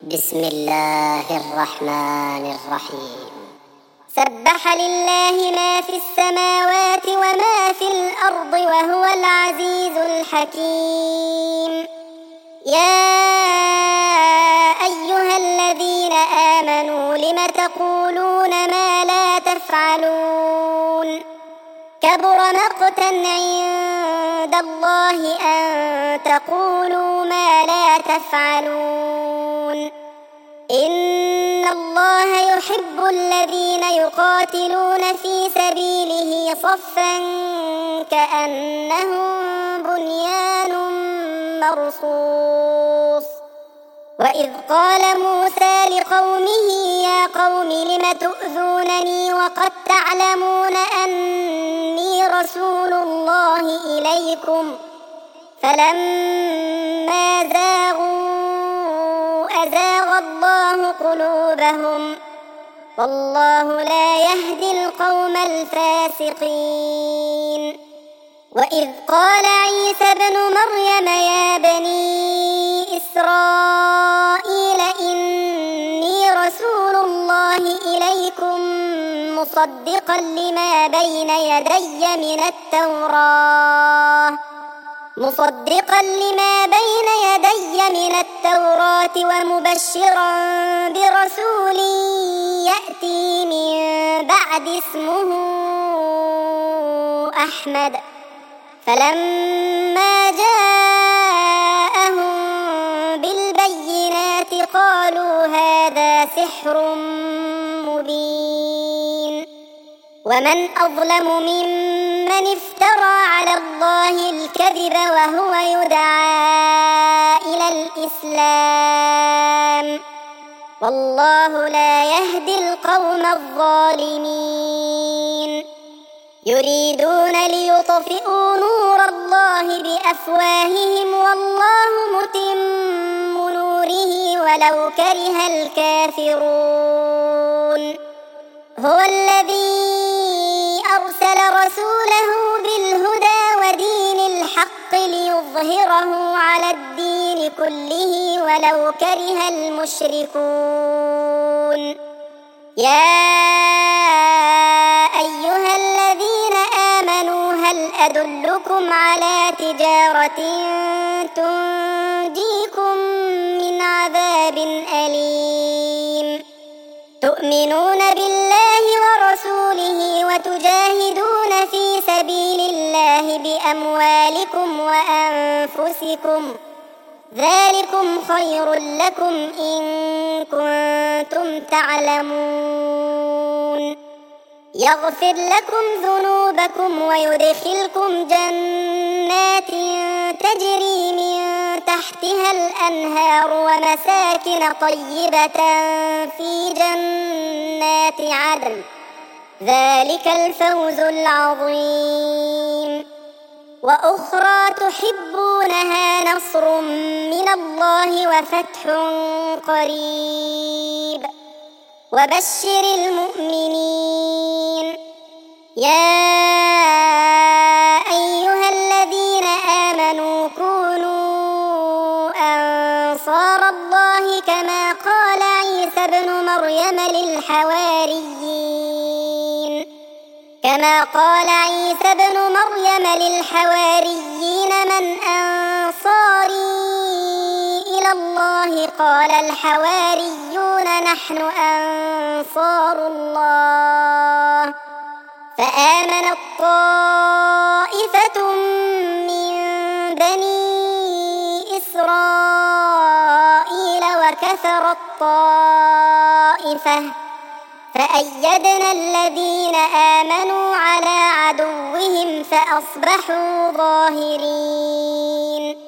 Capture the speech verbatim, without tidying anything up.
بسم الله الرحمن الرحيم. سبح لله ما في السماوات وما في الأرض وهو العزيز الحكيم. يا أيها الذين آمنوا لم تقولون ما لا تفعلون؟ كبر مقتا عند الله أن تقولوا ما لا تفعلون. إن الله يحب الذين يقاتلون في سبيله صفا كأنهم بنيان مرصوص. وإذ قال موسى لقومه يا قوم لم تؤذونني وقد تعلمون أني رسول الله إليكم فلما زاغوا أزاغ الله قلوبهم والله لا يهدي القوم الفاسقين. وإذ قال عيسى ابن مريم يا بني إسرائيل إني رسول الله إليكم مصدقا لما بين يدي من التوراة مصدقا لما بين يدي من التوراة ومبشرا برسول يأتي من بعد اسمه أحمد. فلما جاءهم بالبينات قالوا هذا سحر مبين. ومن أظلم ممن افترى على الله الكذب وهو يدعى إلى الإسلام والله لا يهدي القوم الظالمين. يريدون ليطفئوا نور الله بأفواههم والله متم نوره ولو كره الكافرون. هو الذي أرسل رسوله بالهدى ودين الحق ليظهره على الدين كله ولو كره المشركون. يا أيها الذين آمنوا هل أدلكم على تجارة تنجيكم من عذاب أليم؟ تؤمنون بالله ورسوله وتجاهدون في سبيل الله بأموالكم وأنفسكم ذلكم خير لكم إن كنتم تعلمون. يغفر لكم ذنوبكم ويدخلكم جنات تجري من تحتها الأنهار ومساكن طيبة في جنات عدن ذلك الفوز العظيم. وأخرى تحبونها نصر من الله وفتح قريب وبشر المؤمنين. يا أيها الذين آمنوا كونوا أنصار الله كما قال عيسى ابن مريم للحواريين كما قال عيسى ابن مريم للحواريين من أنصاري إلى الله قال الحواريون نحن أنصار الله. فآمنت طائفة من بني إسرائيل وكفرت طائفة فأيدنا الذين آمنوا على عدوهم فأصبحوا ظاهرين.